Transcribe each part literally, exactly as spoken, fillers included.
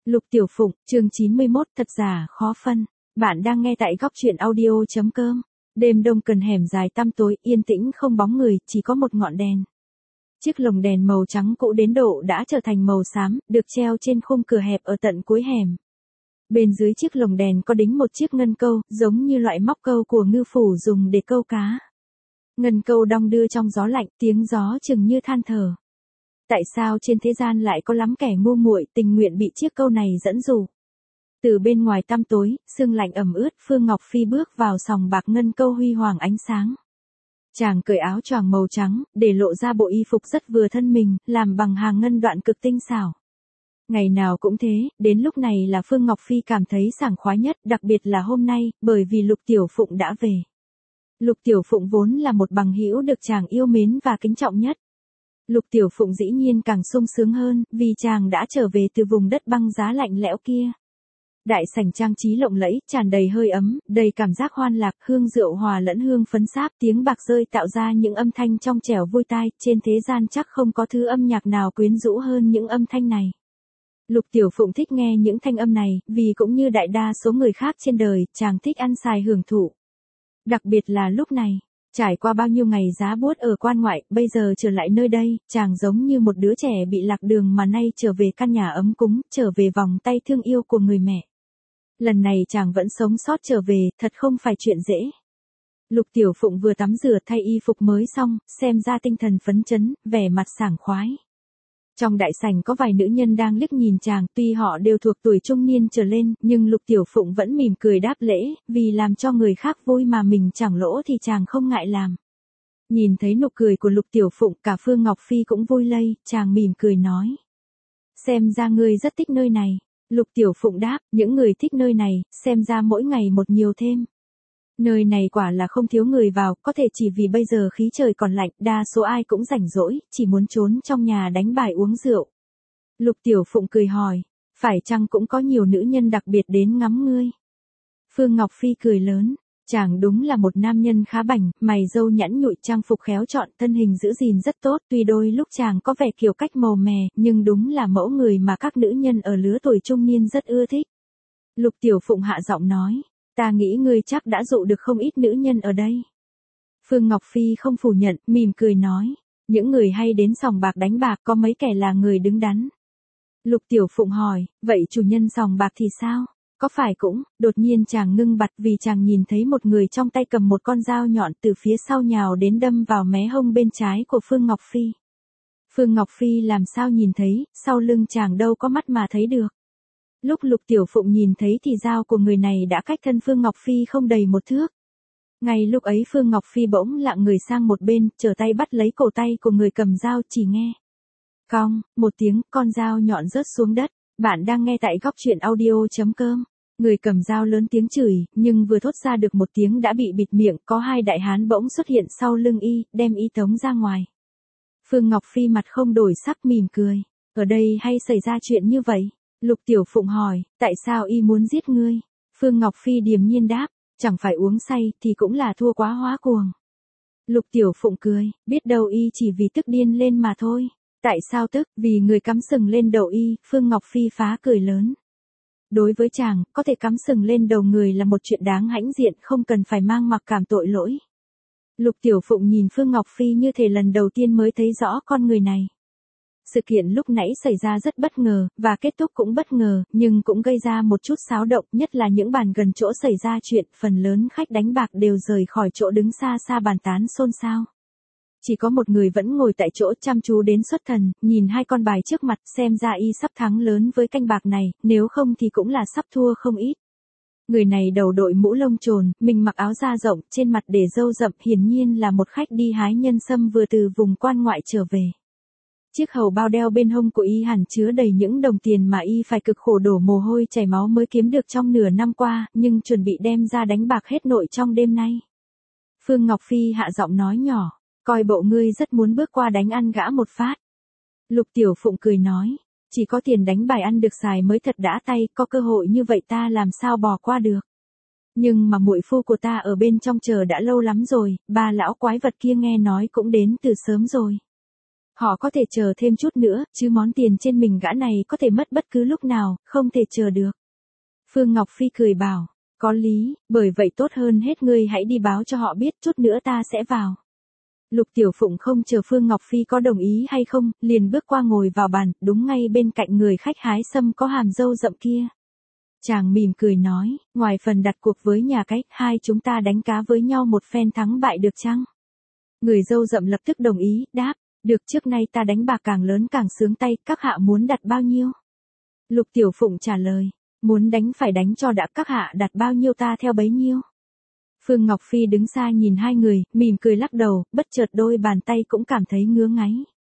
Lục Tiểu Phụng, chương chín mươi mốt, thật giả khó phân. Bạn đang nghe tại góc truyện audio chấm com. Đêm đông cần hẻm dài tăm tối, yên tĩnh không bóng người, chỉ có một ngọn đèn. Chiếc lồng đèn màu trắng cũ đến độ đã trở thành màu xám, được treo trên khung cửa hẹp ở tận cuối hẻm. Bên dưới chiếc lồng đèn có đính một chiếc ngân câu, giống như loại móc câu của ngư phủ dùng để câu cá. Ngân câu đong đưa trong gió lạnh, tiếng gió chừng như than thở. Tại sao trên thế gian lại có lắm kẻ ngu muội tình nguyện bị chiếc câu này dẫn dụ? Từ bên ngoài tăm tối, sương lạnh ẩm ướt, Phương Ngọc Phi bước vào sòng bạc ngân câu huy hoàng ánh sáng. Chàng cởi áo choàng màu trắng, để lộ ra bộ y phục rất vừa thân mình, làm bằng hàng ngân đoạn cực tinh xảo. Ngày nào cũng thế, đến lúc này là Phương Ngọc Phi cảm thấy sảng khoái nhất, đặc biệt là hôm nay, bởi vì Lục Tiểu Phụng đã về. Lục Tiểu Phụng vốn là một bằng hữu được chàng yêu mến và kính trọng nhất. Lục Tiểu Phụng dĩ nhiên càng sung sướng hơn, vì chàng đã trở về từ vùng đất băng giá lạnh lẽo kia. Đại sảnh trang trí lộng lẫy, tràn đầy hơi ấm, đầy cảm giác hoan lạc, hương rượu hòa lẫn hương phấn sáp, tiếng bạc rơi tạo ra những âm thanh trong trẻo vui tai, trên thế gian chắc không có thứ âm nhạc nào quyến rũ hơn những âm thanh này. Lục Tiểu Phụng thích nghe những thanh âm này, vì cũng như đại đa số người khác trên đời, chàng thích ăn xài hưởng thụ. Đặc biệt là lúc này. Trải qua bao nhiêu ngày giá buốt ở quan ngoại, bây giờ trở lại nơi đây, chàng giống như một đứa trẻ bị lạc đường mà nay trở về căn nhà ấm cúng, trở về vòng tay thương yêu của người mẹ. Lần này chàng vẫn sống sót trở về, thật không phải chuyện dễ. Lục Tiểu Phụng vừa tắm rửa thay y phục mới xong, xem ra tinh thần phấn chấn, vẻ mặt sảng khoái. Trong đại sảnh có vài nữ nhân đang liếc nhìn chàng, tuy họ đều thuộc tuổi trung niên trở lên, nhưng Lục Tiểu Phụng vẫn mỉm cười đáp lễ, vì làm cho người khác vui mà mình chẳng lỗ thì chàng không ngại làm. Nhìn thấy nụ cười của Lục Tiểu Phụng, cả Phương Ngọc Phi cũng vui lây, chàng mỉm cười nói. Xem ra ngươi rất thích nơi này. Lục Tiểu Phụng đáp, những người thích nơi này, xem ra mỗi ngày một nhiều thêm. Nơi này quả là không thiếu người vào, có thể chỉ vì bây giờ khí trời còn lạnh, đa số ai cũng rảnh rỗi, chỉ muốn trốn trong nhà đánh bài uống rượu. Lục Tiểu Phụng cười hỏi, phải chăng cũng có nhiều nữ nhân đặc biệt đến ngắm ngươi? Phương Ngọc Phi cười lớn, chàng đúng là một nam nhân khá bảnh, mày râu nhẵn nhụi, trang phục khéo chọn, thân hình giữ gìn rất tốt, tuy đôi lúc chàng có vẻ kiểu cách màu mè, nhưng đúng là mẫu người mà các nữ nhân ở lứa tuổi trung niên rất ưa thích. Lục Tiểu Phụng hạ giọng nói. Ta nghĩ ngươi chắc đã dụ được không ít nữ nhân ở đây. Phương Ngọc Phi không phủ nhận, mỉm cười nói. Những người hay đến sòng bạc đánh bạc có mấy kẻ là người đứng đắn. Lục Tiểu Phụng hỏi, vậy chủ nhân sòng bạc thì sao? Có phải cũng, đột nhiên chàng ngưng bặt vì chàng nhìn thấy một người trong tay cầm một con dao nhọn từ phía sau nhào đến đâm vào mé hông bên trái của Phương Ngọc Phi. Phương Ngọc Phi làm sao nhìn thấy, sau lưng chàng đâu có mắt mà thấy được. Lúc Lục Tiểu Phụng nhìn thấy thì dao của người này đã cách thân Phương Ngọc Phi không đầy một thước. Ngay lúc ấy Phương Ngọc Phi bỗng lạng người sang một bên, trở tay bắt lấy cổ tay của người cầm dao, chỉ nghe. Cong, một tiếng, con dao nhọn rớt xuống đất. Bạn đang nghe tại góc truyện audio chấm com. Người cầm dao lớn tiếng chửi, nhưng vừa thốt ra được một tiếng đã bị bịt miệng, có hai đại hán bỗng xuất hiện sau lưng y, đem y tống ra ngoài. Phương Ngọc Phi mặt không đổi sắc mỉm cười. Ở đây hay xảy ra chuyện như vậy? Lục Tiểu Phụng hỏi, tại sao y muốn giết ngươi? Phương Ngọc Phi điềm nhiên đáp, chẳng phải uống say thì cũng là thua quá hóa cuồng. Lục Tiểu Phụng cười, biết đâu y chỉ vì tức điên lên mà thôi. Tại sao tức? Vì người cắm sừng lên đầu y, Phương Ngọc Phi phá cười lớn. Đối với chàng, có thể cắm sừng lên đầu người là một chuyện đáng hãnh diện, không cần phải mang mặc cảm tội lỗi. Lục Tiểu Phụng nhìn Phương Ngọc Phi như thể lần đầu tiên mới thấy rõ con người này. Sự kiện lúc nãy xảy ra rất bất ngờ, và kết thúc cũng bất ngờ, nhưng cũng gây ra một chút xáo động, nhất là những bàn gần chỗ xảy ra chuyện, phần lớn khách đánh bạc đều rời khỏi chỗ đứng xa xa bàn tán xôn xao. Chỉ có một người vẫn ngồi tại chỗ chăm chú đến xuất thần, nhìn hai con bài trước mặt, xem ra y sắp thắng lớn với canh bạc này, nếu không thì cũng là sắp thua không ít. Người này đầu đội mũ lông trồn, mình mặc áo da rộng, trên mặt để râu rậm, hiển nhiên là một khách đi hái nhân sâm vừa từ vùng quan ngoại trở về. Chiếc hầu bao đeo bên hông của y hẳn chứa đầy những đồng tiền mà y phải cực khổ đổ mồ hôi chảy máu mới kiếm được trong nửa năm qua, nhưng chuẩn bị đem ra đánh bạc hết nội trong đêm nay. Phương Ngọc Phi hạ giọng nói nhỏ, coi bộ ngươi rất muốn bước qua đánh ăn gã một phát. Lục Tiểu Phụng cười nói, chỉ có tiền đánh bài ăn được xài mới thật đã tay, có cơ hội như vậy ta làm sao bỏ qua được. Nhưng mà muội phu của ta ở bên trong chờ đã lâu lắm rồi, ba lão quái vật kia nghe nói cũng đến từ sớm rồi. Họ có thể chờ thêm chút nữa, chứ món tiền trên mình gã này có thể mất bất cứ lúc nào, không thể chờ được. Phương Ngọc Phi cười bảo, có lý, bởi vậy tốt hơn hết ngươi hãy đi báo cho họ biết, chút nữa ta sẽ vào. Lục Tiểu Phụng không chờ Phương Ngọc Phi có đồng ý hay không, liền bước qua ngồi vào bàn, đúng ngay bên cạnh người khách hái sâm có hàm râu rậm kia. Chàng mỉm cười nói, ngoài phần đặt cuộc với nhà cách, hai chúng ta đánh cá với nhau một phen thắng bại được chăng? Người râu rậm lập tức đồng ý, đáp, được, trước nay ta đánh bạc càng lớn càng sướng tay, các hạ muốn đặt bao nhiêu? Lục Tiểu Phụng trả lời, muốn đánh phải đánh cho đã, các hạ đặt bao nhiêu ta theo bấy nhiêu. Phương Ngọc Phi đứng xa nhìn hai người, mỉm cười lắc đầu, bất chợt đôi bàn tay cũng cảm thấy ngứa ngáy.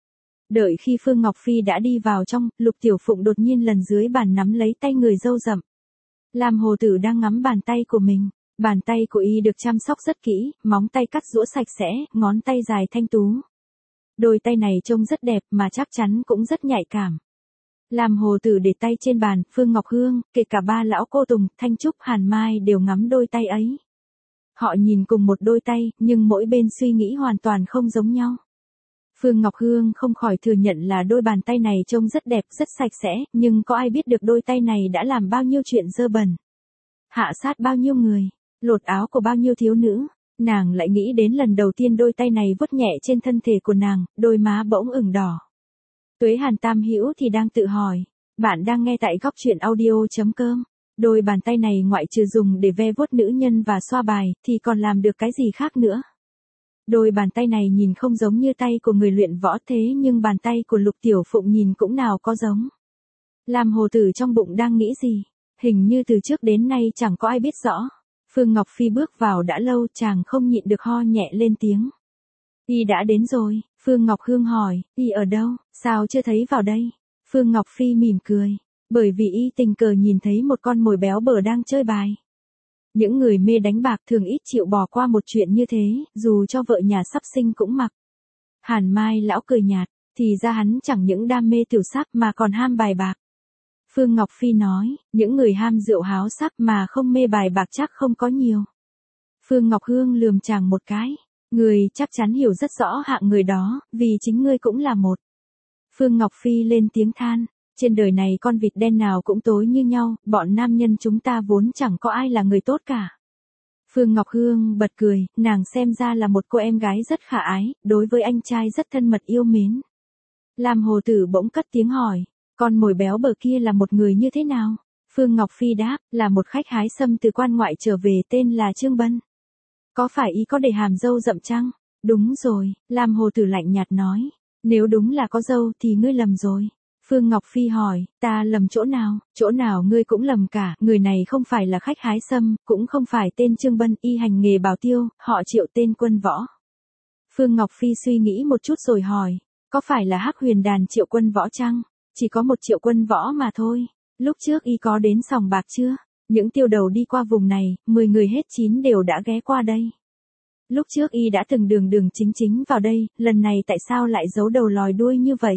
Đợi khi Phương Ngọc Phi đã đi vào trong, Lục Tiểu Phụng đột nhiên lần dưới bàn nắm lấy tay người râu rậm. Lam Hồ Tử đang ngắm bàn tay của mình, bàn tay của y được chăm sóc rất kỹ, móng tay cắt rũa sạch sẽ, ngón tay dài thanh tú. Đôi tay này trông rất đẹp mà chắc chắn cũng rất nhạy cảm. Lam Hồ Tử để tay trên bàn, Phương Ngọc Hương, kể cả ba lão cô Tùng, Thanh Trúc, Hàn Mai đều ngắm đôi tay ấy. Họ nhìn cùng một đôi tay, nhưng mỗi bên suy nghĩ hoàn toàn không giống nhau. Phương Ngọc Hương không khỏi thừa nhận là đôi bàn tay này trông rất đẹp, rất sạch sẽ, nhưng có ai biết được đôi tay này đã làm bao nhiêu chuyện dơ bẩn. Hạ sát bao nhiêu người, lột áo của bao nhiêu thiếu nữ. Nàng lại nghĩ đến lần đầu tiên đôi tay này vuốt nhẹ trên thân thể của nàng, đôi má bỗng ửng đỏ. Tuế Hàn Tam Hữu thì đang tự hỏi, bạn đang nghe tại góc truyện audio chấm com. Đôi bàn tay này ngoại trừ dùng để ve vuốt nữ nhân và xoa bài, thì còn làm được cái gì khác nữa. Đôi bàn tay này nhìn không giống như tay của người luyện võ, thế nhưng bàn tay của Lục Tiểu Phụng nhìn cũng nào có giống. Lam Hồ Tử trong bụng đang nghĩ gì, hình như từ trước đến nay chẳng có ai biết rõ. Phương Ngọc Phi bước vào đã lâu, chàng không nhịn được ho nhẹ lên tiếng. Y đã đến rồi, Phương Ngọc Hương hỏi, y ở đâu, sao chưa thấy vào đây? Phương Ngọc Phi mỉm cười, bởi vì y tình cờ nhìn thấy một con mồi béo bở đang chơi bài. Những người mê đánh bạc thường ít chịu bỏ qua một chuyện như thế, dù cho vợ nhà sắp sinh cũng mặc. Hàn Mai lão cười nhạt, thì ra hắn chẳng những đam mê tiểu sắc mà còn ham bài bạc. Phương Ngọc Phi nói, những người ham rượu háo sắc mà không mê bài bạc chắc không có nhiều. Phương Ngọc Hương lườm chàng một cái, người chắc chắn hiểu rất rõ hạng người đó, vì chính ngươi cũng là một. Phương Ngọc Phi lên tiếng than, trên đời này con vịt đen nào cũng tối như nhau, bọn nam nhân chúng ta vốn chẳng có ai là người tốt cả. Phương Ngọc Hương bật cười, nàng xem ra là một cô em gái rất khả ái, đối với anh trai rất thân mật yêu mến. Lam Hồ Tử bỗng cất tiếng hỏi, con mồi béo bở kia là một người như thế nào? Phương Ngọc Phi đáp, là một khách hái sâm từ quan ngoại trở về, tên là Trương Bân. Có phải ý có để hàm dâu rậm chăng? Đúng rồi, Lam Hồ Tử lạnh nhạt nói, nếu đúng là có dâu thì ngươi lầm rồi. Phương Ngọc Phi hỏi, ta lầm chỗ nào? Chỗ nào ngươi cũng lầm cả, người này không phải là khách hái sâm, cũng không phải tên Trương Bân, y hành nghề bảo tiêu, họ Triệu tên Quân Võ. Phương Ngọc Phi suy nghĩ một chút rồi hỏi, có phải là Hắc Huyền Đàn Triệu Quân Võ chăng? Chỉ có một Triệu Quân Võ mà thôi. Lúc trước y có đến sòng bạc chưa? Những tiêu đầu đi qua vùng này, mười người hết chín đều đã ghé qua đây. Lúc trước y đã từng đường đường chính chính vào đây, lần này tại sao lại giấu đầu lòi đuôi như vậy?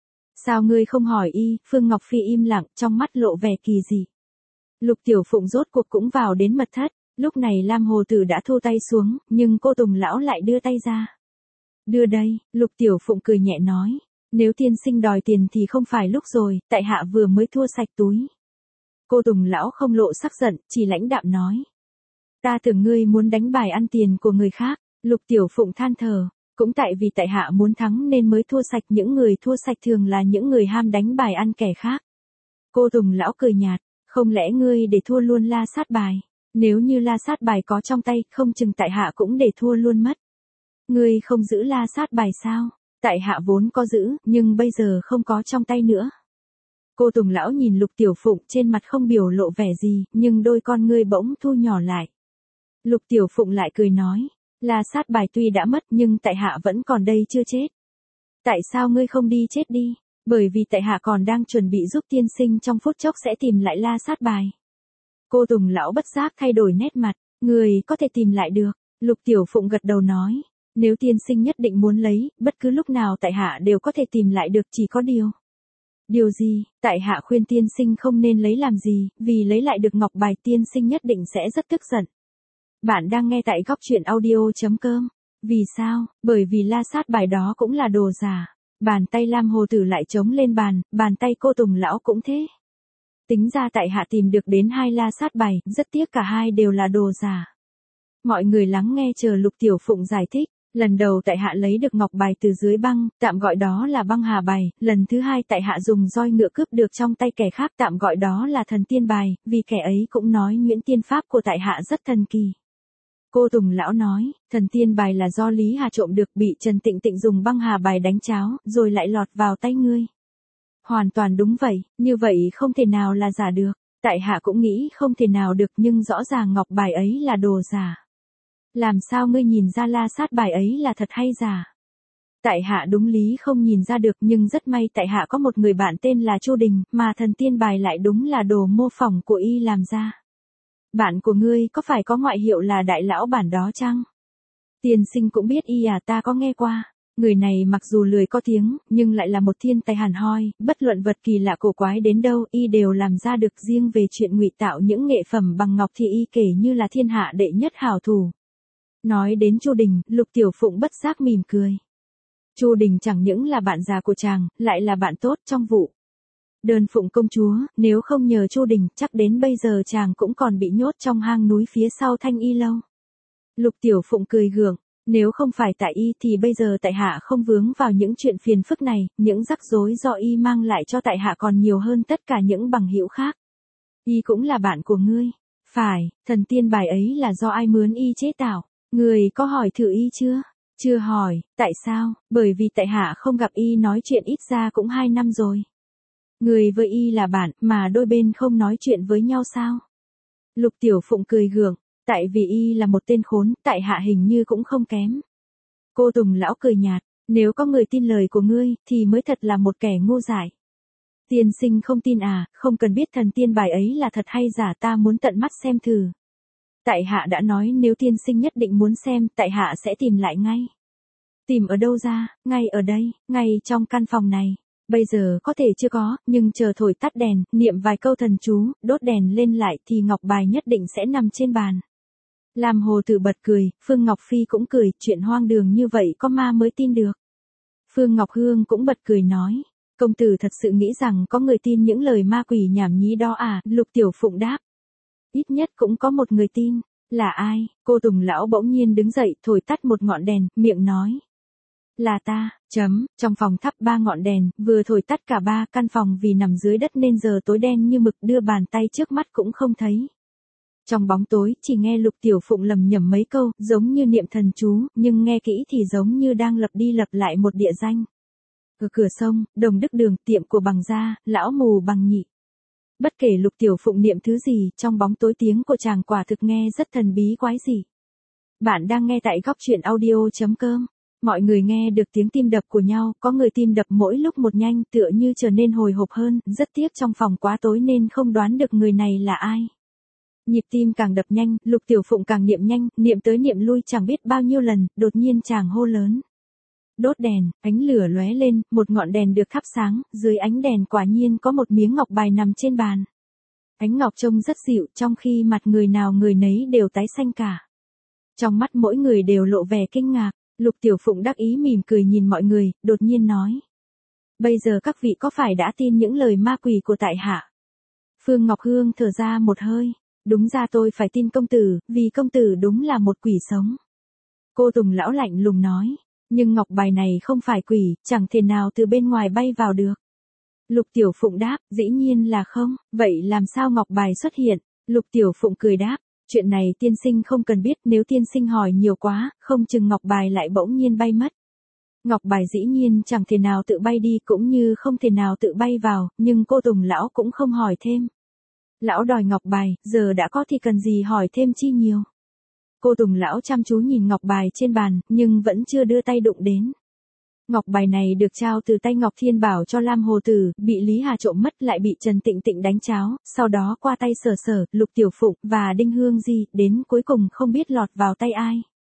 Sao ngươi không hỏi y? Phương Ngọc Phi im lặng, trong mắt lộ vẻ kỳ dị. Lục Tiểu Phụng rốt cuộc cũng vào đến mật thất, lúc này Lam Hồ Tử đã thu tay xuống, nhưng cô Tùng lão lại đưa tay ra. Đưa đây, Lục Tiểu Phụng cười nhẹ nói, nếu tiên sinh đòi tiền thì không phải lúc rồi, tại hạ vừa mới thua sạch túi. Cô Tùng lão không lộ sắc giận, chỉ lãnh đạm nói. Ta tưởng ngươi muốn đánh bài ăn tiền của người khác. Lục Tiểu Phụng than thở, cũng tại vì tại hạ muốn thắng nên mới thua sạch, những người thua sạch thường là những người ham đánh bài ăn kẻ khác. Cô Tùng lão cười nhạt, không lẽ ngươi để thua luôn la sát bài? Nếu như la sát bài có trong tay, không chừng tại hạ cũng để thua luôn mất. Ngươi không giữ la sát bài sao? Tại hạ vốn có giữ, nhưng bây giờ không có trong tay nữa. Cô Tùng lão nhìn Lục Tiểu Phụng, trên mặt không biểu lộ vẻ gì, nhưng đôi con ngươi bỗng thu nhỏ lại. Lục Tiểu Phụng lại cười nói, la sát bài tuy đã mất nhưng tại hạ vẫn còn đây chưa chết. Tại sao ngươi không đi chết đi? Bởi vì tại hạ còn đang chuẩn bị giúp tiên sinh trong phút chốc sẽ tìm lại la sát bài. Cô Tùng lão bất giác thay đổi nét mặt, người có thể tìm lại được. Lục Tiểu Phụng gật đầu nói, nếu tiên sinh nhất định muốn lấy, bất cứ lúc nào tại hạ đều có thể tìm lại được, chỉ có điều. Điều gì? Tại hạ khuyên tiên sinh không nên lấy làm gì, vì lấy lại được ngọc bài tiên sinh nhất định sẽ rất tức giận. Bạn đang nghe tại góc truyện audio chấm com. Vì sao? Bởi vì la sát bài đó cũng là đồ giả. Bàn tay Lam Hồ Tử lại chống lên bàn, bàn tay cô Tùng lão cũng thế. Tính ra tại hạ tìm được đến hai la sát bài, rất tiếc cả hai đều là đồ giả. Mọi người lắng nghe chờ Lục Tiểu Phụng giải thích. Lần đầu tại hạ lấy được ngọc bài từ dưới băng, tạm gọi đó là băng hà bài, lần thứ hai tại hạ dùng roi ngựa cướp được trong tay kẻ khác, tạm gọi đó là thần tiên bài, vì kẻ ấy cũng nói nhuyễn tiên pháp của tại hạ rất thần kỳ. Cô Tùng lão nói, thần tiên bài là do Lý Hà trộm được, bị Trần Tịnh Tịnh dùng băng hà bài đánh cháo, rồi lại lọt vào tay ngươi. Hoàn toàn đúng vậy, như vậy không thể nào là giả được. Tại hạ cũng nghĩ không thể nào được, nhưng rõ ràng ngọc bài ấy là đồ giả. Làm sao ngươi nhìn ra la sát bài ấy là thật hay giả? Tại hạ đúng lý không nhìn ra được, nhưng rất may tại hạ có một người bạn tên là Chu Đình, mà thần tiên bài lại đúng là đồ mô phỏng của y làm ra. Bạn của ngươi có phải có ngoại hiệu là đại lão bản đó chăng? Tiên sinh cũng biết y à, ta có nghe qua. Người này mặc dù lười có tiếng, nhưng lại là một thiên tài hàn hoi, bất luận vật kỳ lạ cổ quái đến đâu, y đều làm ra được. Riêng về chuyện ngụy tạo những nghệ phẩm bằng ngọc thì y kể như là thiên hạ đệ nhất hảo thủ. Nói đến Chu Đình, Lục Tiểu Phụng bất giác mỉm cười. Chu Đình chẳng những là bạn già của chàng, lại là bạn tốt trong vụ Đơn Phụng công chúa, nếu không nhờ Chu Đình, chắc đến bây giờ chàng cũng còn bị nhốt trong hang núi phía sau Thanh Y lâu. Lục Tiểu Phụng cười gượng, nếu không phải tại y thì bây giờ tại hạ không vướng vào những chuyện phiền phức này, những rắc rối do y mang lại cho tại hạ còn nhiều hơn tất cả những bằng hữu khác. Y cũng là bạn của ngươi. Phải, thần tiên bài ấy là do ai mướn y chế tạo? Người có hỏi thử y chưa? Chưa hỏi, tại sao? Bởi vì tại hạ không gặp y nói chuyện ít ra cũng hai năm rồi. Người với y là bạn, mà đôi bên không nói chuyện với nhau sao? Lục Tiểu Phụng cười gượng, tại vì y là một tên khốn, tại hạ hình như cũng không kém. Cô Tùng lão cười nhạt, nếu có người tin lời của ngươi, thì mới thật là một kẻ ngu dại. Tiên sinh không tin à, không cần biết thần tiên bài ấy là thật hay giả, ta muốn tận mắt xem thử. Tại hạ đã nói nếu tiên sinh nhất định muốn xem, tại hạ sẽ tìm lại ngay. Tìm ở đâu ra? Ngay ở đây, ngay trong căn phòng này. Bây giờ có thể chưa có, nhưng chờ thổi tắt đèn, niệm vài câu thần chú, đốt đèn lên lại thì ngọc bài nhất định sẽ nằm trên bàn. Lam Hồ Tử bật cười, Phương Ngọc Phi cũng cười, chuyện hoang đường như vậy có ma mới tin được. Phương Ngọc Hương cũng bật cười nói, công tử thật sự nghĩ rằng có người tin những lời ma quỷ nhảm nhí đó à? Lục Tiểu Phụng đáp. Ít nhất cũng có một người tin. Là ai? Cô Tùng lão bỗng nhiên đứng dậy, thổi tắt một ngọn đèn, miệng nói. Là ta, chấm, trong phòng thắp ba ngọn đèn, vừa thổi tắt cả ba, căn phòng vì nằm dưới đất nên giờ tối đen như mực, đưa bàn tay trước mắt cũng không thấy. Trong bóng tối, chỉ nghe Lục Tiểu Phụng lầm nhầm mấy câu, giống như niệm thần chú, nhưng nghe kỹ thì giống như đang lặp đi lặp lại một địa danh. Ở cửa sông, Đồng Đức Đường, tiệm của Bằng Gia, lão mù Bằng Nhị. Bất kể Lục Tiểu Phụng niệm thứ gì, trong bóng tối tiếng của chàng quả thực nghe rất thần bí quái dị. Bạn đang nghe tại góc truyện audio chấm com. Mọi người nghe được tiếng tim đập của nhau, có người tim đập mỗi lúc một nhanh, tựa như trở nên hồi hộp hơn, rất tiếc trong phòng quá tối nên không đoán được người này là ai. Nhịp tim càng đập nhanh, Lục Tiểu Phụng càng niệm nhanh, niệm tới niệm lui chẳng biết bao nhiêu lần, đột nhiên chàng hô lớn. Đốt đèn, ánh lửa lóe lên, một ngọn đèn được thắp sáng, dưới ánh đèn quả nhiên có một miếng ngọc bài nằm trên bàn. Ánh ngọc trông rất dịu, trong khi mặt người nào người nấy đều tái xanh cả. Trong mắt mỗi người đều lộ vẻ kinh ngạc, Lục Tiểu Phụng đắc ý mỉm cười nhìn mọi người, đột nhiên nói. Bây giờ các vị có phải đã tin những lời ma quỷ của tại hạ? Phương Ngọc Hương thở ra một hơi, đúng ra tôi phải tin công tử, vì công tử đúng là một quỷ sống. Cô Tùng lão lạnh lùng nói. Nhưng ngọc bài này không phải quỷ, chẳng thể nào từ bên ngoài bay vào được. Lục Tiểu Phụng đáp, dĩ nhiên là không, vậy làm sao ngọc bài xuất hiện? Lục Tiểu Phụng cười đáp, chuyện này tiên sinh không cần biết, nếu tiên sinh hỏi nhiều quá, không chừng ngọc bài lại bỗng nhiên bay mất. Ngọc bài dĩ nhiên chẳng thể nào tự bay đi cũng như không thể nào tự bay vào, nhưng cô Tùng lão cũng không hỏi thêm. Lão đòi ngọc bài, giờ đã có thì cần gì hỏi thêm chi nhiều. Cô Tùng lão chăm chú nhìn ngọc bài trên bàn, nhưng vẫn chưa đưa tay đụng đến. Ngọc bài này được trao từ tay Ngọc Thiên Bảo cho Lam Hồ Tử, bị Lý Hà trộm mất lại bị Trần Tịnh Tịnh đánh cháo, sau đó qua tay Sở Sở, Lục Tiểu Phụng và Đinh Hương Di, đến cuối cùng không biết lọt vào tay ai.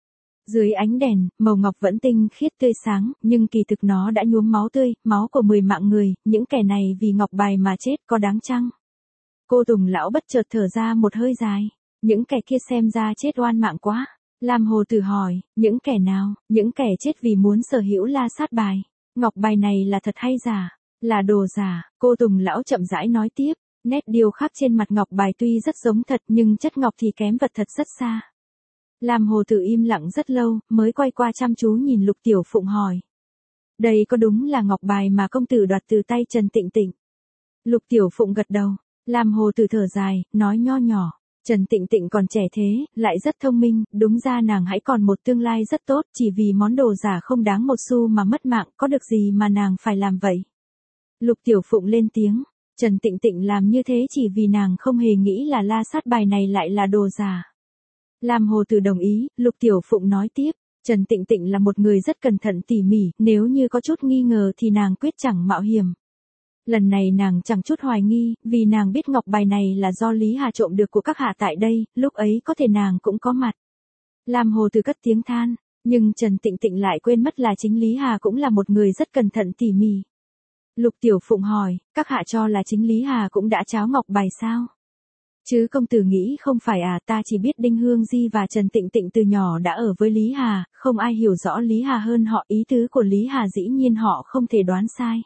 Dưới ánh đèn, màu ngọc vẫn tinh khiết tươi sáng, nhưng kỳ thực nó đã nhuốm máu tươi, máu của mười mạng người, những kẻ này vì ngọc bài mà chết có đáng chăng? Cô Tùng lão bất chợt thở ra một hơi dài. Những kẻ kia xem ra chết oan mạng quá. Lam Hồ Tử hỏi, những kẻ nào? Những kẻ chết vì muốn sở hữu la sát bài. Ngọc bài này là thật hay giả? Là đồ giả, cô Tùng lão chậm rãi nói tiếp. Nét điêu khắc trên mặt ngọc bài tuy rất giống thật nhưng chất ngọc thì kém vật thật rất xa. Lam Hồ Tử im lặng rất lâu, mới quay qua chăm chú nhìn Lục Tiểu Phụng hỏi. Đây có đúng là ngọc bài mà công tử đoạt từ tay Trần Tịnh Tịnh? Lục Tiểu Phụng gật đầu. Lam Hồ Tử thở dài, nói nho nhỏ. Trần Tịnh Tịnh còn trẻ thế, lại rất thông minh, đúng ra nàng hãy còn một tương lai rất tốt, chỉ vì món đồ giả không đáng một xu mà mất mạng, có được gì mà nàng phải làm vậy? Lục Tiểu Phụng lên tiếng. Trần Tịnh Tịnh làm như thế chỉ vì nàng không hề nghĩ là la sát bài này lại là đồ giả. Lam Hồ Tử đồng ý, Lục Tiểu Phụng nói tiếp. Trần Tịnh Tịnh là một người rất cẩn thận tỉ mỉ, nếu như có chút nghi ngờ thì nàng quyết chẳng mạo hiểm. Lần này nàng chẳng chút hoài nghi, vì nàng biết ngọc bài này là do Lý Hà trộm được của các hạ tại đây, lúc ấy có thể nàng cũng có mặt. Lam Hồ Tử cất tiếng than, nhưng Trần Tịnh Tịnh lại quên mất là chính Lý Hà cũng là một người rất cẩn thận tỉ mỉ. Lục Tiểu Phụng hỏi, các hạ cho là chính Lý Hà cũng đã tráo ngọc bài sao? Chứ công tử nghĩ không phải à, ta chỉ biết Đinh Hương Di và Trần Tịnh Tịnh từ nhỏ đã ở với Lý Hà, không ai hiểu rõ Lý Hà hơn họ, ý tứ của Lý Hà dĩ nhiên họ không thể đoán sai.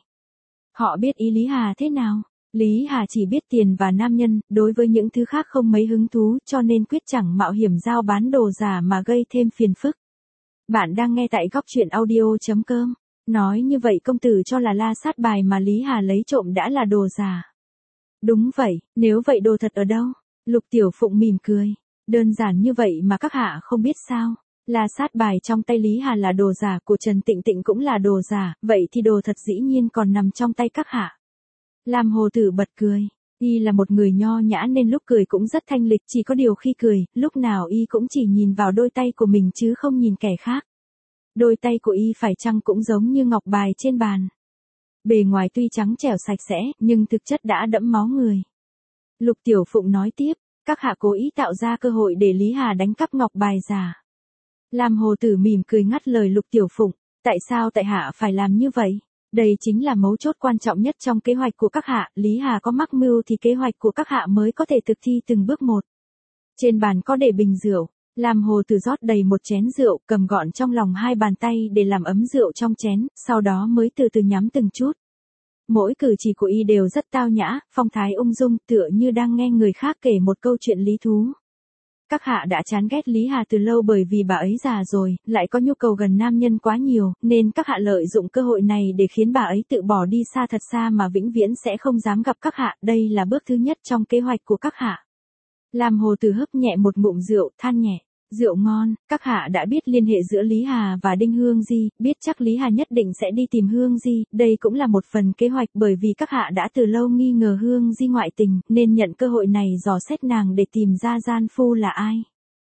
Họ biết ý Lý Hà thế nào? Lý Hà chỉ biết tiền và nam nhân, đối với những thứ khác không mấy hứng thú, cho nên quyết chẳng mạo hiểm giao bán đồ giả mà gây thêm phiền phức. Bạn đang nghe tại góc truyện audio chấm com. Nói như vậy công tử cho là la sát bài mà Lý Hà lấy trộm đã là đồ giả. Đúng vậy, nếu vậy đồ thật ở đâu? Lục Tiểu Phụng mỉm cười. Đơn giản như vậy mà các hạ không biết sao? La sát bài trong tay Lý Hà là đồ giả, của Trần Tịnh Tịnh cũng là đồ giả, vậy thì đồ thật dĩ nhiên còn nằm trong tay các hạ. Lam Hồ Tử bật cười. Y là một người nho nhã nên lúc cười cũng rất thanh lịch, chỉ có điều khi cười, lúc nào y cũng chỉ nhìn vào đôi tay của mình chứ không nhìn kẻ khác. Đôi tay của y phải chăng cũng giống như ngọc bài trên bàn. Bề ngoài tuy trắng trẻo sạch sẽ, nhưng thực chất đã đẫm máu người. Lục Tiểu Phụng nói tiếp, các hạ cố ý tạo ra cơ hội để Lý Hà đánh cắp ngọc bài giả. Lam Hồ Tử mỉm cười ngắt lời Lục Tiểu Phụng, tại sao tại hạ phải làm như vậy? Đây chính là mấu chốt quan trọng nhất trong kế hoạch của các hạ, Lý Hà có mắc mưu thì kế hoạch của các hạ mới có thể thực thi từng bước một. Trên bàn có để bình rượu, Lam Hồ Tử rót đầy một chén rượu, cầm gọn trong lòng hai bàn tay để làm ấm rượu trong chén, sau đó mới từ từ nhắm từng chút. Mỗi cử chỉ của y đều rất tao nhã, phong thái ung dung, tựa như đang nghe người khác kể một câu chuyện lý thú. Các hạ đã chán ghét Lý Hà từ lâu bởi vì bà ấy già rồi, lại có nhu cầu gần nam nhân quá nhiều, nên các hạ lợi dụng cơ hội này để khiến bà ấy tự bỏ đi xa thật xa mà vĩnh viễn sẽ không dám gặp các hạ, đây là bước thứ nhất trong kế hoạch của các hạ. Lam Hồ Tử hấp nhẹ một ngụm rượu, than nhẹ. Rượu ngon, các hạ đã biết liên hệ giữa Lý Hà và Đinh Hương Di, biết chắc Lý Hà nhất định sẽ đi tìm Hương Di, đây cũng là một phần kế hoạch bởi vì các hạ đã từ lâu nghi ngờ Hương Di ngoại tình, nên nhận cơ hội này dò xét nàng để tìm ra gian phu là ai.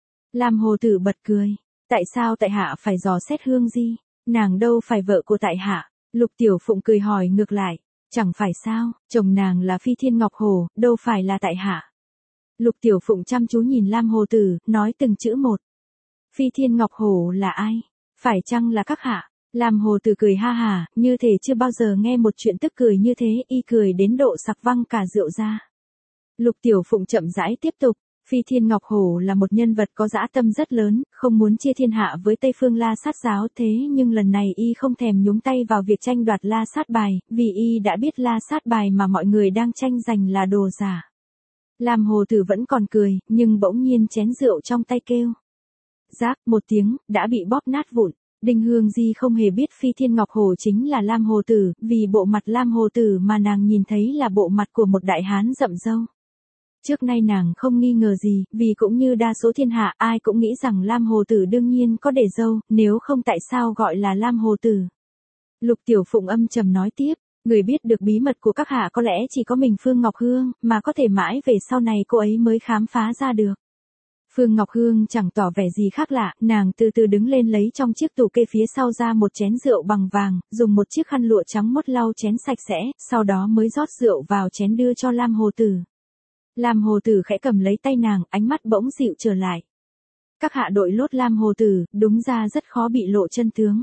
Lam Hồ Tử bật cười, tại sao tại hạ phải dò xét Hương Di, nàng đâu phải vợ của tại hạ? Lục Tiểu Phụng cười hỏi ngược lại, chẳng phải sao, chồng nàng là Phi Thiên Ngọc Hổ, đâu phải là tại hạ. Lục Tiểu Phụng chăm chú nhìn Lam Hồ Tử, nói từng chữ một. Phi Thiên Ngọc Hổ là ai? Phải chăng là các hạ? Lam Hồ Tử cười ha hà, như thể chưa bao giờ nghe một chuyện tức cười như thế, y cười đến độ sặc văng cả rượu ra. Lục Tiểu Phụng chậm rãi tiếp tục, Phi Thiên Ngọc Hổ là một nhân vật có dã tâm rất lớn, không muốn chia thiên hạ với Tây Phương La Sát giáo, thế nhưng lần này y không thèm nhúng tay vào việc tranh đoạt La Sát bài, vì y đã biết La Sát bài mà mọi người đang tranh giành là đồ giả. Lam Hồ Tử vẫn còn cười, nhưng bỗng nhiên chén rượu trong tay kêu. Rác, một tiếng, đã bị bóp nát vụn. Đinh Hương Di không hề biết Phi Thiên Ngọc Hổ chính là Lam Hồ Tử, vì bộ mặt Lam Hồ Tử mà nàng nhìn thấy là bộ mặt của một đại hán rậm râu. Trước nay nàng không nghi ngờ gì, vì cũng như đa số thiên hạ, ai cũng nghĩ rằng Lam Hồ Tử đương nhiên có để râu, nếu không tại sao gọi là Lam Hồ Tử. Lục Tiểu Phụng âm trầm nói tiếp. Người biết được bí mật của các hạ có lẽ chỉ có mình Phương Ngọc Hương, mà có thể mãi về sau này cô ấy mới khám phá ra được. Phương Ngọc Hương chẳng tỏ vẻ gì khác lạ, nàng từ từ đứng lên lấy trong chiếc tủ kê phía sau ra một chén rượu bằng vàng, dùng một chiếc khăn lụa trắng mốt lau chén sạch sẽ, sau đó mới rót rượu vào chén đưa cho Lam Hồ Tử. Lam Hồ Tử khẽ cầm lấy tay nàng, ánh mắt bỗng dịu trở lại. Các hạ đội lốt Lam Hồ Tử, đúng ra rất khó bị lộ chân tướng.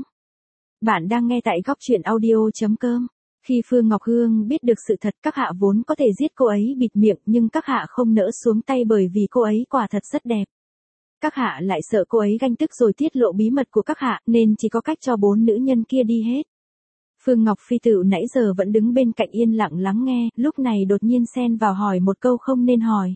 Bạn đang nghe tại góc truyện audio chấm com. Khi Phương Ngọc Hương biết được sự thật, các hạ vốn có thể giết cô ấy bịt miệng, nhưng các hạ không nỡ xuống tay bởi vì cô ấy quả thật rất đẹp. Các hạ lại sợ cô ấy ganh tức rồi tiết lộ bí mật của các hạ, nên chỉ có cách cho bốn nữ nhân kia đi hết. Phương Ngọc Phi tự nãy giờ vẫn đứng bên cạnh yên lặng lắng nghe, lúc này đột nhiên xen vào hỏi một câu không nên hỏi.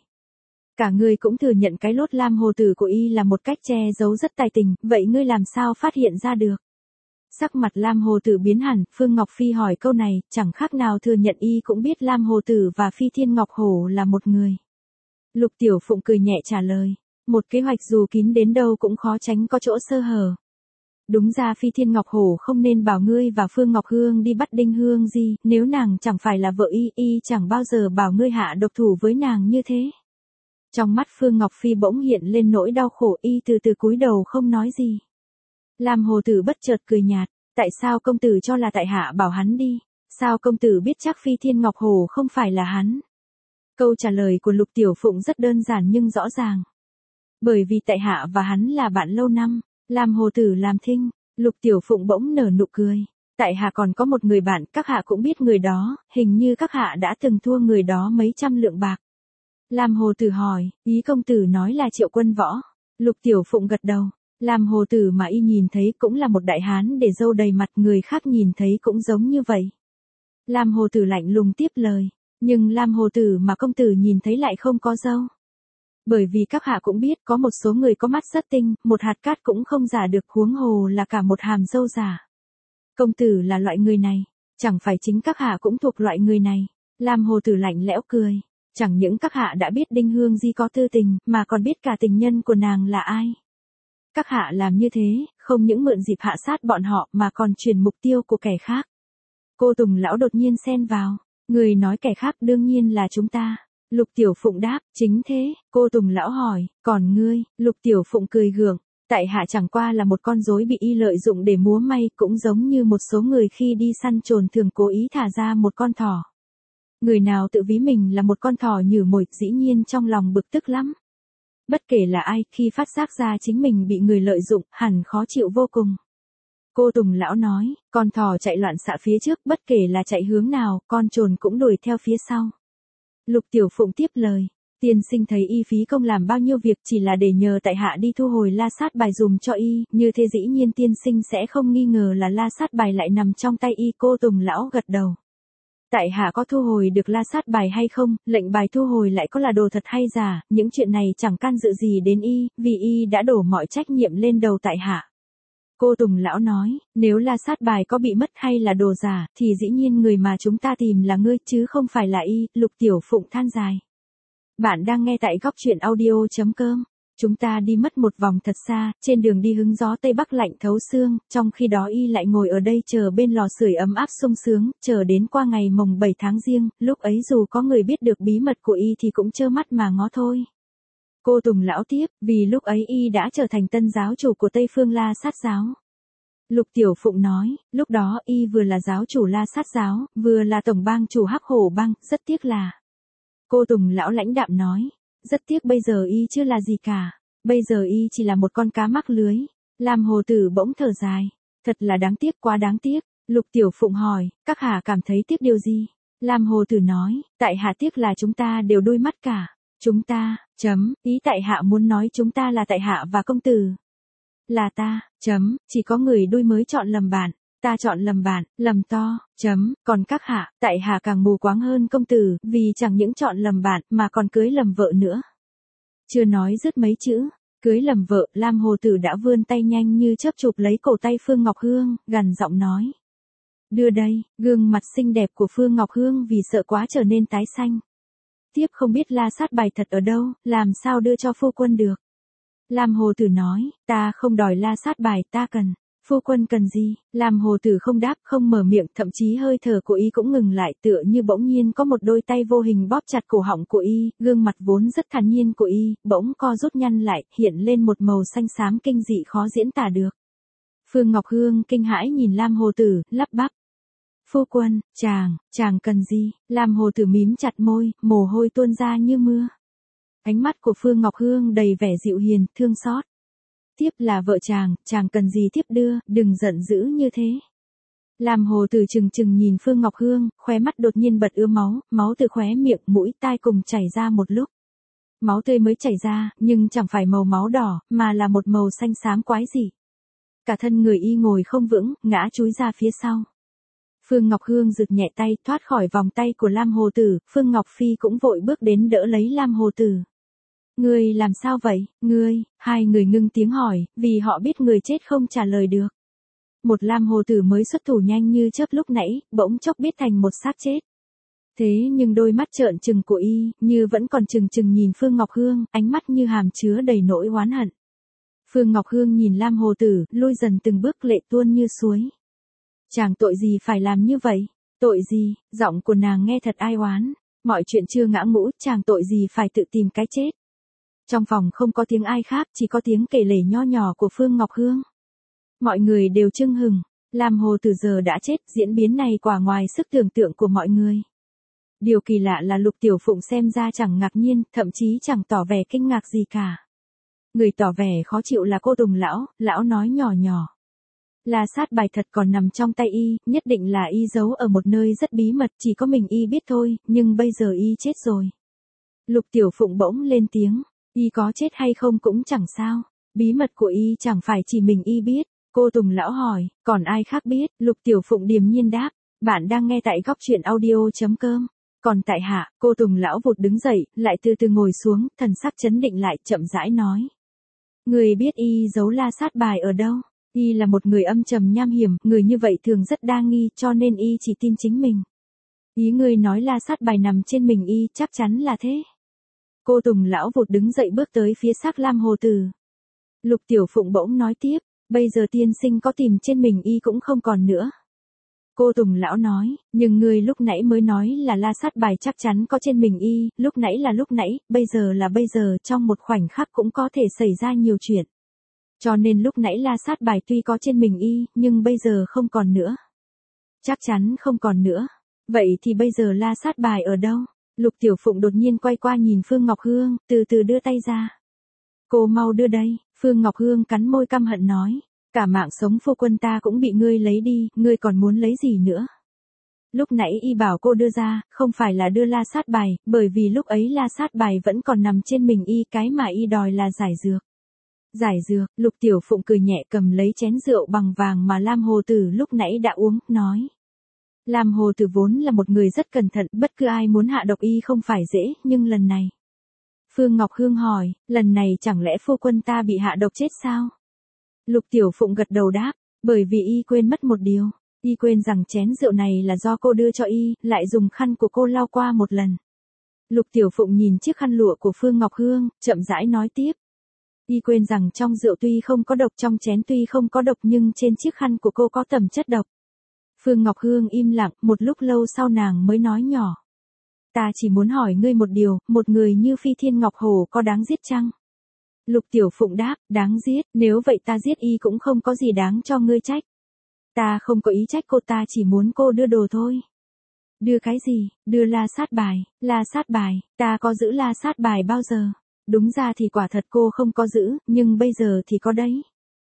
Cả người cũng thừa nhận cái lốt lam hồ tử của y là một cách che giấu rất tài tình, vậy ngươi làm sao phát hiện ra được? Sắc mặt lam hồ tử biến hẳn, Phương Ngọc Phi hỏi câu này, chẳng khác nào thừa nhận y cũng biết lam hồ tử và Phi Thiên Ngọc Hổ là một người. Lục Tiểu Phụng cười nhẹ trả lời, một kế hoạch dù kín đến đâu cũng khó tránh có chỗ sơ hở. Đúng ra Phi Thiên Ngọc Hổ không nên bảo ngươi và Phương Ngọc Hương đi bắt Đinh Hương Di, nếu nàng chẳng phải là vợ y, y chẳng bao giờ bảo ngươi hạ độc thủ với nàng như thế. Trong mắt Phương Ngọc Phi bỗng hiện lên nỗi đau khổ, y từ từ cúi đầu không nói gì. Lam hồ tử bất chợt cười nhạt, tại sao công tử cho là tại hạ bảo hắn đi, sao công tử biết chắc Phi Thiên Ngọc Hổ không phải là hắn? Câu trả lời của Lục Tiểu Phụng rất đơn giản nhưng rõ ràng. Bởi vì tại hạ và hắn là bạn lâu năm. Lam hồ tử làm thinh, Lục Tiểu Phụng bỗng nở nụ cười. Tại hạ còn có một người bạn, các hạ cũng biết người đó, hình như các hạ đã từng thua người đó mấy trăm lượng bạc. Lam hồ tử hỏi, ý công tử nói là Triệu Quân Võ. Lục Tiểu Phụng gật đầu. Lam hồ tử mà y nhìn thấy cũng là một đại hán để râu đầy mặt, người khác nhìn thấy cũng giống như vậy. Lam hồ tử lạnh lùng tiếp lời, nhưng Lam hồ tử mà công tử nhìn thấy lại không có râu. Bởi vì các hạ cũng biết có một số người có mắt rất tinh, một hạt cát cũng không giả được, huống hồ là cả một hàm râu giả. Công tử là loại người này, chẳng phải chính các hạ cũng thuộc loại người này. Lam hồ tử lạnh lẽo cười, chẳng những các hạ đã biết Đinh Hương Di có tư tình, mà còn biết cả tình nhân của nàng là ai. Các hạ làm như thế, không những mượn dịp hạ sát bọn họ mà còn chuyển mục tiêu của kẻ khác. Cô Tùng lão đột nhiên xen vào, người nói kẻ khác đương nhiên là chúng ta. Lục Tiểu Phụng đáp, chính thế. Cô Tùng lão hỏi, còn ngươi? Lục Tiểu Phụng cười gượng, tại hạ chẳng qua là một con rối bị y lợi dụng để múa may, cũng giống như một số người khi đi săn trồn thường cố ý thả ra một con thỏ. Người nào tự ví mình là một con thỏ nhử mồi, dĩ nhiên trong lòng bực tức lắm. Bất kể là ai, khi phát giác ra chính mình bị người lợi dụng, hẳn khó chịu vô cùng. Cô Tùng lão nói, con thỏ chạy loạn xạ phía trước, bất kể là chạy hướng nào, con trồn cũng đuổi theo phía sau. Lục Tiểu Phụng tiếp lời, tiên sinh thấy y phí công làm bao nhiêu việc chỉ là để nhờ tại hạ đi thu hồi la sát bài dùm cho y, như thế dĩ nhiên tiên sinh sẽ không nghi ngờ là la sát bài lại nằm trong tay y. Cô Tùng lão gật đầu. Tại hạ có thu hồi được la sát bài hay không, lệnh bài thu hồi lại có là đồ thật hay giả, những chuyện này chẳng can dự gì đến y, vì y đã đổ mọi trách nhiệm lên đầu tại hạ. Cô Tùng lão nói, nếu la sát bài có bị mất hay là đồ giả, thì dĩ nhiên người mà chúng ta tìm là ngươi chứ không phải là y. Lục Tiểu Phụng than dài. Bạn đang nghe tại góc truyện audio chấm com. Chúng ta đi mất một vòng thật xa, trên đường đi hứng gió Tây Bắc lạnh thấu xương, trong khi đó y lại ngồi ở đây chờ bên lò sưởi ấm áp sung sướng, chờ đến qua ngày mồng bảy tháng Giêng, lúc ấy dù có người biết được bí mật của y thì cũng trơ mắt mà ngó thôi. Cô Tùng lão tiếp, vì lúc ấy y đã trở thành tân giáo chủ của Tây Phương La Sát giáo. Lục Tiểu Phụng nói, lúc đó y vừa là giáo chủ La Sát giáo, vừa là tổng bang chủ Hắc Hổ bang, rất tiếc là. Cô Tùng lão lãnh đạm nói, rất tiếc bây giờ y chưa là gì cả, bây giờ y chỉ là một con cá mắc lưới. Lam hồ tử bỗng thở dài, thật là đáng tiếc, quá đáng tiếc. Lục Tiểu Phụng hỏi, các hạ cảm thấy tiếc điều gì? Lam hồ tử nói, tại hạ tiếc là chúng ta đều đôi mắt cả. Chúng ta, chấm, ý tại hạ muốn nói chúng ta là tại hạ và công tử. Là ta, chấm, chỉ có người đôi mới chọn lầm bạn, ta chọn lầm bạn, lầm to, chấm, còn các hạ, tại hạ càng mù quáng hơn công tử, vì chẳng những chọn lầm bạn mà còn cưới lầm vợ nữa. Chưa nói dứt mấy chữ, cưới lầm vợ, Lam hồ tử đã vươn tay nhanh như chớp chụp lấy cổ tay Phương Ngọc Hương, gằn giọng nói. Đưa đây, gương mặt xinh đẹp của Phương Ngọc Hương vì sợ quá trở nên tái xanh. Tiếp không biết la sát bài thật ở đâu, làm sao đưa cho phu quân được. Lam hồ tử nói, ta không đòi la sát bài, ta cần. Phu quân cần gì? Lam hồ tử không đáp, không mở miệng, thậm chí hơi thở của y cũng ngừng lại, tựa như bỗng nhiên có một đôi tay vô hình bóp chặt cổ họng của y, gương mặt vốn rất thản nhiên của y, bỗng co rút nhăn lại, hiện lên một màu xanh xám kinh dị khó diễn tả được. Phương Ngọc Hương kinh hãi nhìn Lam hồ tử, lắp bắp. Phu quân, chàng, chàng cần gì? Lam hồ tử mím chặt môi, mồ hôi tuôn ra như mưa. Ánh mắt của Phương Ngọc Hương đầy vẻ dịu hiền, thương xót. Tiếp là vợ chàng, chàng cần gì tiếp đưa, đừng giận dữ như thế. Lam hồ tử chừng chừng nhìn Phương Ngọc Hương, khóe mắt đột nhiên bật ứa máu, máu từ khóe miệng, mũi, tai cùng chảy ra một lúc. Máu tươi mới chảy ra, nhưng chẳng phải màu máu đỏ, mà là một màu xanh xám quái dị. Cả thân người y ngồi không vững, ngã chúi ra phía sau. Phương Ngọc Hương giựt nhẹ tay thoát khỏi vòng tay của Lam Hồ Tử, Phương Ngọc Phi cũng vội bước đến đỡ lấy Lam Hồ Tử. Ngươi làm sao vậy, ngươi, hai người ngưng tiếng hỏi, vì họ biết người chết không trả lời được. Một Lam Hồ Tử mới xuất thủ nhanh như chớp lúc nãy, bỗng chốc biết thành một xác chết. Thế nhưng đôi mắt trợn trừng của y, như vẫn còn trừng trừng nhìn Phương Ngọc Hương, ánh mắt như hàm chứa đầy nỗi oán hận. Phương Ngọc Hương nhìn Lam Hồ Tử, lui dần từng bước lệ tuôn như suối. Chàng tội gì phải làm như vậy? Tội gì? Giọng của nàng nghe thật ai oán. Mọi chuyện chưa ngã ngũ, chàng tội gì phải tự tìm cái chết? Trong phòng không có tiếng ai khác, chỉ có tiếng kể lể nho nhỏ của Phương Ngọc Hương. Mọi người đều chưng hừng. Lam Hồ Tử giờ đã chết, diễn biến này quả ngoài sức tưởng tượng của mọi người. Điều kỳ lạ là Lục Tiểu Phụng xem ra chẳng ngạc nhiên, thậm chí chẳng tỏ vẻ kinh ngạc gì cả. Người tỏ vẻ khó chịu là cô Tùng lão, lão nói nhỏ nhỏ. La sát bài thật còn nằm trong tay y, nhất định là y giấu ở một nơi rất bí mật, chỉ có mình y biết thôi, nhưng bây giờ y chết rồi. Lục Tiểu Phụng bỗng lên tiếng, y có chết hay không cũng chẳng sao, bí mật của y chẳng phải chỉ mình y biết. Cô Tùng lão hỏi, còn ai khác biết? Lục Tiểu Phụng điềm nhiên đáp, bạn đang nghe tại góc truyện audio chấm com. Còn tại hạ, cô Tùng lão vụt đứng dậy, lại từ từ ngồi xuống, thần sắc chấn định lại, chậm rãi nói. Người biết y giấu la sát bài ở đâu? Y là một người âm trầm nham hiểm, người như vậy thường rất đa nghi, cho nên y chỉ tin chính mình. Ý người nói la sát bài nằm trên mình y, chắc chắn là thế. Cô Tùng lão vụt đứng dậy bước tới phía xác Lam Hồ Tử. Lục Tiểu Phụng bỗng nói tiếp, bây giờ tiên sinh có tìm trên mình y cũng không còn nữa. Cô Tùng lão nói, nhưng người lúc nãy mới nói là la sát bài chắc chắn có trên mình y, lúc nãy là lúc nãy, bây giờ là bây giờ, trong một khoảnh khắc cũng có thể xảy ra nhiều chuyện. Cho nên lúc nãy la sát bài tuy có trên mình y, nhưng bây giờ không còn nữa. Chắc chắn không còn nữa. Vậy thì bây giờ la sát bài ở đâu? Lục Tiểu Phụng đột nhiên quay qua nhìn Phương Ngọc Hương, từ từ đưa tay ra. Cô mau đưa đây, Phương Ngọc Hương cắn môi căm hận nói. Cả mạng sống phu quân ta cũng bị ngươi lấy đi, ngươi còn muốn lấy gì nữa? Lúc nãy y bảo cô đưa ra, không phải là đưa la sát bài, bởi vì lúc ấy la sát bài vẫn còn nằm trên mình y, cái mà y đòi là giải dược. Giải dược, Lục Tiểu Phụng cười nhẹ cầm lấy chén rượu bằng vàng mà Lam Hồ Tử lúc nãy đã uống, nói. Lam Hồ Tử vốn là một người rất cẩn thận, bất cứ ai muốn hạ độc y không phải dễ, nhưng lần này. Phương Ngọc Hương hỏi, lần này chẳng lẽ phu quân ta bị hạ độc chết sao? Lục Tiểu Phụng gật đầu đáp, bởi vì y quên mất một điều, y quên rằng chén rượu này là do cô đưa cho y, lại dùng khăn của cô lau qua một lần. Lục Tiểu Phụng nhìn chiếc khăn lụa của Phương Ngọc Hương, chậm rãi nói tiếp. Y quên rằng trong rượu tuy không có độc, trong chén tuy không có độc, nhưng trên chiếc khăn của cô có tẩm chất độc. Phương Ngọc Hương im lặng, một lúc lâu sau nàng mới nói nhỏ. Ta chỉ muốn hỏi ngươi một điều, một người như Phi Thiên Ngọc Hổ có đáng giết chăng? Lục Tiểu Phụng đáp, đáng giết, nếu vậy ta giết y cũng không có gì đáng cho ngươi trách. Ta không có ý trách cô, ta chỉ muốn cô đưa đồ thôi. Đưa cái gì? Đưa la sát bài, la sát bài, ta có giữ la sát bài bao giờ? Đúng ra thì quả thật cô không có giữ, nhưng bây giờ thì có đấy.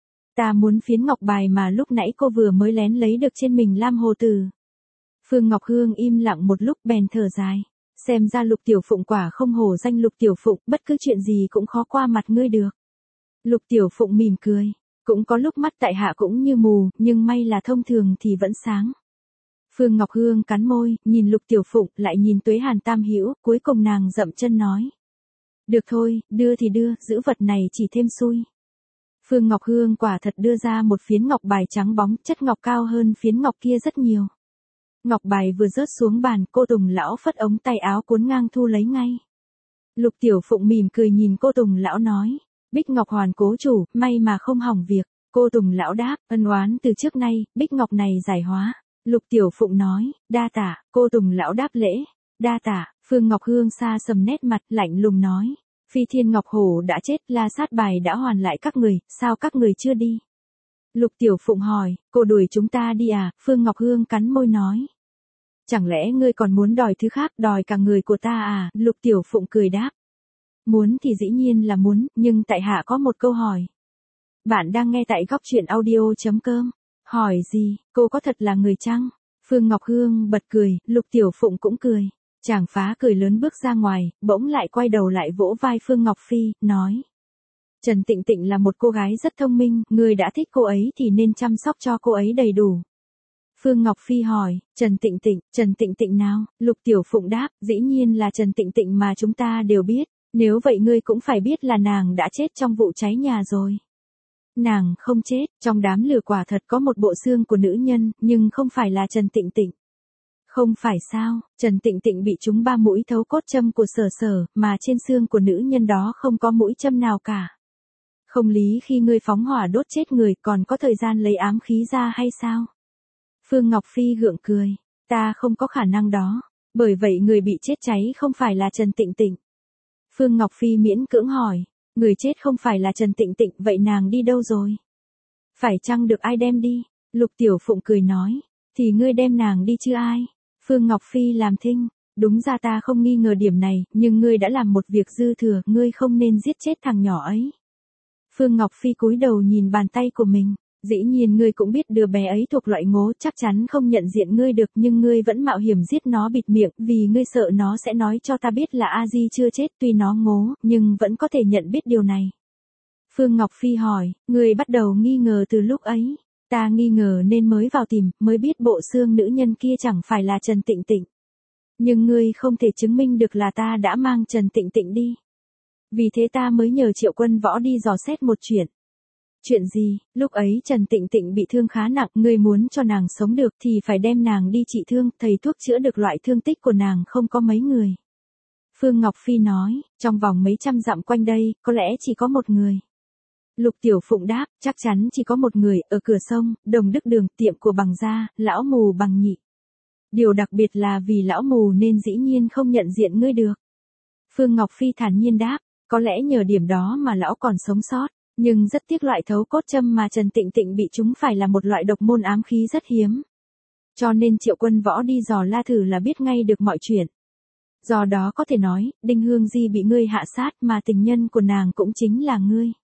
Ta muốn phiến ngọc bài mà lúc nãy cô vừa mới lén lấy được trên mình Lam Hồ Tử. Phương Ngọc Hương im lặng một lúc bèn thở dài. Xem ra Lục Tiểu Phụng quả không hổ danh Lục Tiểu Phụng, bất cứ chuyện gì cũng khó qua mặt ngươi được. Lục Tiểu Phụng mỉm cười. Cũng có lúc mắt tại hạ cũng như mù, nhưng may là thông thường thì vẫn sáng. Phương Ngọc Hương cắn môi, nhìn Lục Tiểu Phụng, lại nhìn Tuế Hàn Tam Hữu, cuối cùng nàng dậm chân nói. Được thôi, đưa thì đưa, giữ vật này chỉ thêm xui. Phương Ngọc Hương quả thật đưa ra một phiến ngọc bài trắng bóng, chất ngọc cao hơn phiến ngọc kia rất nhiều. Ngọc bài vừa rớt xuống bàn, cô Tùng lão phất ống tay áo cuốn ngang thu lấy ngay. Lục Tiểu Phụng mỉm cười nhìn cô Tùng lão nói, Bích Ngọc hoàn cố chủ, may mà không hỏng việc. Cô Tùng lão đáp, ân oán từ trước nay, Bích Ngọc này giải hóa. Lục Tiểu Phụng nói, đa tạ, cô Tùng lão đáp lễ, đa tạ. Phương Ngọc Hương xa sầm nét mặt, lạnh lùng nói, Phi Thiên Ngọc Hổ đã chết, la sát bài đã hoàn lại các người, sao các người chưa đi? Lục Tiểu Phụng hỏi, cô đuổi chúng ta đi à? Phương Ngọc Hương cắn môi nói. Chẳng lẽ ngươi còn muốn đòi thứ khác, đòi cả người của ta à? Lục Tiểu Phụng cười đáp. Muốn thì dĩ nhiên là muốn, nhưng tại hạ có một câu hỏi. Bạn đang nghe tại góc truyện audio chấm com. Hỏi gì, cô có thật là người chăng? Phương Ngọc Hương bật cười, Lục Tiểu Phụng cũng cười. Chàng phá cười lớn bước ra ngoài, bỗng lại quay đầu lại vỗ vai Phương Ngọc Phi, nói. Trần Tịnh Tịnh là một cô gái rất thông minh, người đã thích cô ấy thì nên chăm sóc cho cô ấy đầy đủ. Phương Ngọc Phi hỏi, Trần Tịnh Tịnh, Trần Tịnh Tịnh nào? Lục Tiểu Phụng đáp, dĩ nhiên là Trần Tịnh Tịnh mà chúng ta đều biết, nếu vậy ngươi cũng phải biết là nàng đã chết trong vụ cháy nhà rồi. Nàng không chết, trong đám lửa quả thật có một bộ xương của nữ nhân, nhưng không phải là Trần Tịnh Tịnh. Không phải sao, Trần Tịnh Tịnh bị trúng ba mũi thấu cốt châm của Sở Sở, mà trên xương của nữ nhân đó không có mũi châm nào cả. Không lý khi ngươi phóng hỏa đốt chết người còn có thời gian lấy ám khí ra hay sao? Phương Ngọc Phi gượng cười, ta không có khả năng đó, bởi vậy người bị chết cháy không phải là Trần Tịnh Tịnh. Phương Ngọc Phi miễn cưỡng hỏi, người chết không phải là Trần Tịnh Tịnh, vậy nàng đi đâu rồi? Phải chăng được ai đem đi? Lục Tiểu Phụng cười nói, thì ngươi đem nàng đi chứ ai? Phương Ngọc Phi làm thinh, đúng ra ta không nghi ngờ điểm này, nhưng ngươi đã làm một việc dư thừa, ngươi không nên giết chết thằng nhỏ ấy. Phương Ngọc Phi cúi đầu nhìn bàn tay của mình, dĩ nhiên ngươi cũng biết đứa bé ấy thuộc loại ngố, chắc chắn không nhận diện ngươi được, nhưng ngươi vẫn mạo hiểm giết nó bịt miệng, vì ngươi sợ nó sẽ nói cho ta biết là A Di chưa chết, tuy nó ngố, nhưng vẫn có thể nhận biết điều này. Phương Ngọc Phi hỏi, ngươi bắt đầu nghi ngờ từ lúc ấy? Ta nghi ngờ nên mới vào tìm, mới biết bộ xương nữ nhân kia chẳng phải là Trần Tịnh Tịnh. Nhưng ngươi không thể chứng minh được là ta đã mang Trần Tịnh Tịnh đi. Vì thế ta mới nhờ Triệu Quân Võ đi dò xét một chuyện. Chuyện gì? Lúc ấy Trần Tịnh Tịnh bị thương khá nặng, ngươi muốn cho nàng sống được thì phải đem nàng đi trị thương, thầy thuốc chữa được loại thương tích của nàng không có mấy người. Phương Ngọc Phi nói, trong vòng mấy trăm dặm quanh đây, có lẽ chỉ có một người. Lục Tiểu Phụng đáp, chắc chắn chỉ có một người, ở cửa sông, Đồng Đức Đường, tiệm của Bằng gia, lão mù Bằng Nhị. Điều đặc biệt là vì lão mù nên dĩ nhiên không nhận diện ngươi được. Phương Ngọc Phi thản nhiên đáp, có lẽ nhờ điểm đó mà lão còn sống sót, nhưng rất tiếc loại thấu cốt châm mà Trần Tịnh Tịnh bị trúng phải là một loại độc môn ám khí rất hiếm. Cho nên Triệu Quân Võ đi dò la thử là biết ngay được mọi chuyện. Do đó có thể nói, Đinh Hương Di bị ngươi hạ sát mà tình nhân của nàng cũng chính là ngươi.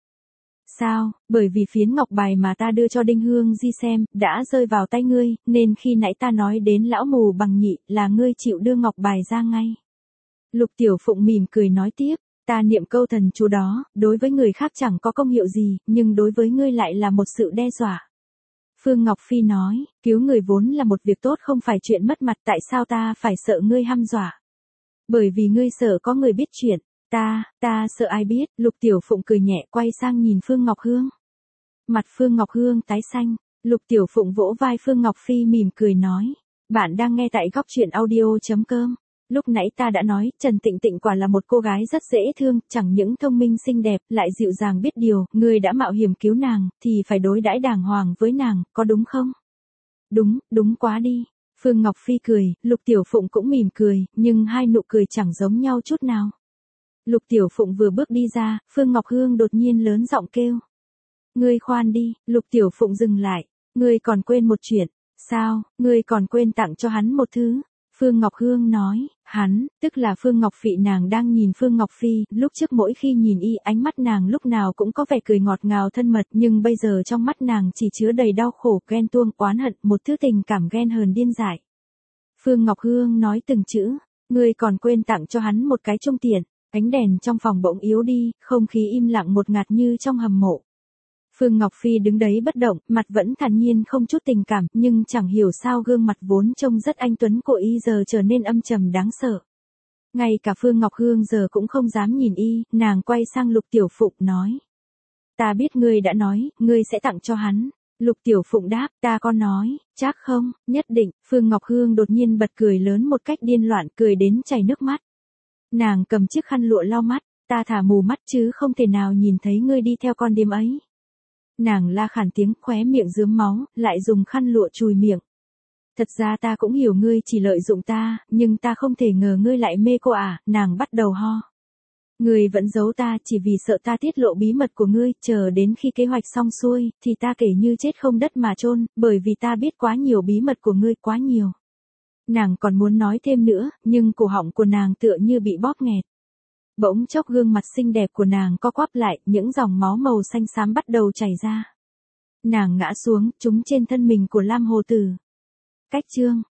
Sao? Bởi vì phiến ngọc bài mà ta đưa cho Đinh Hương Di xem, đã rơi vào tay ngươi, nên khi nãy ta nói đến lão mù Bằng Nhị, là ngươi chịu đưa ngọc bài ra ngay. Lục Tiểu Phụng mỉm cười nói tiếp, ta niệm câu thần chú đó, đối với người khác chẳng có công hiệu gì, nhưng đối với ngươi lại là một sự đe dọa. Phương Ngọc Phi nói, cứu người vốn là một việc tốt không phải chuyện mất mặt, tại sao ta phải sợ ngươi hăm dọa? Bởi vì ngươi sợ có người biết chuyện. Ta, ta sợ ai biết, Lục Tiểu Phụng cười nhẹ quay sang nhìn Phương Ngọc Hương. Mặt Phương Ngọc Hương tái xanh, Lục Tiểu Phụng vỗ vai Phương Ngọc Phi mỉm cười nói, bạn đang nghe tại góc truyện audio.com. Lúc nãy ta đã nói, Trần Tịnh Tịnh quả là một cô gái rất dễ thương, chẳng những thông minh xinh đẹp, lại dịu dàng biết điều, ngươi đã mạo hiểm cứu nàng, thì phải đối đãi đàng hoàng với nàng, có đúng không? Đúng, đúng quá đi. Phương Ngọc Phi cười, Lục Tiểu Phụng cũng mỉm cười, nhưng hai nụ cười chẳng giống nhau chút nào. Lục Tiểu Phụng vừa bước đi ra, Phương Ngọc Hương đột nhiên lớn giọng kêu. Ngươi khoan đi, Lục Tiểu Phụng dừng lại, ngươi còn quên một chuyện. Sao, ngươi còn quên tặng cho hắn một thứ? Phương Ngọc Hương nói, hắn, tức là Phương Ngọc Phị nàng đang nhìn Phương Ngọc Phi, lúc trước mỗi khi nhìn y ánh mắt nàng lúc nào cũng có vẻ cười ngọt ngào thân mật, nhưng bây giờ trong mắt nàng chỉ chứa đầy đau khổ, ghen tuông, oán hận, một thứ tình cảm ghen hờn điên dại. Phương Ngọc Hương nói từng chữ, ngươi còn quên tặng cho hắn một cái trung tiền. Ánh đèn trong phòng bỗng yếu đi, không khí im lặng một ngạt như trong hầm mộ. Phương Ngọc Phi đứng đấy bất động, mặt vẫn thản nhiên không chút tình cảm, nhưng chẳng hiểu sao gương mặt vốn trông rất anh tuấn của y giờ trở nên âm trầm đáng sợ. Ngay cả Phương Ngọc Hương giờ cũng không dám nhìn y, nàng quay sang Lục Tiểu Phụng nói. Ta biết ngươi đã nói, ngươi sẽ tặng cho hắn. Lục Tiểu Phụng đáp, ta có nói, chắc không, nhất định. Phương Ngọc Hương đột nhiên bật cười lớn một cách điên loạn, cười đến chảy nước mắt. Nàng cầm chiếc khăn lụa lau mắt, ta thả mù mắt chứ không thể nào nhìn thấy ngươi đi theo con điếm ấy. Nàng la khàn tiếng, khóe miệng rướm máu, lại dùng khăn lụa chùi miệng. Thật ra ta cũng hiểu ngươi chỉ lợi dụng ta, nhưng ta không thể ngờ ngươi lại mê cô à, nàng bắt đầu ho. Ngươi vẫn giấu ta chỉ vì sợ ta tiết lộ bí mật của ngươi, chờ đến khi kế hoạch xong xuôi, thì ta kể như chết không đất mà chôn, bởi vì ta biết quá nhiều bí mật của ngươi, quá nhiều. Nàng còn muốn nói thêm nữa, nhưng cổ họng của nàng tựa như bị bóp nghẹt. Bỗng chốc gương mặt xinh đẹp của nàng co quắp lại, những dòng máu màu xanh xám bắt đầu chảy ra. Nàng ngã xuống, trúng trên thân mình của Lam Hồ Tử. Cách chương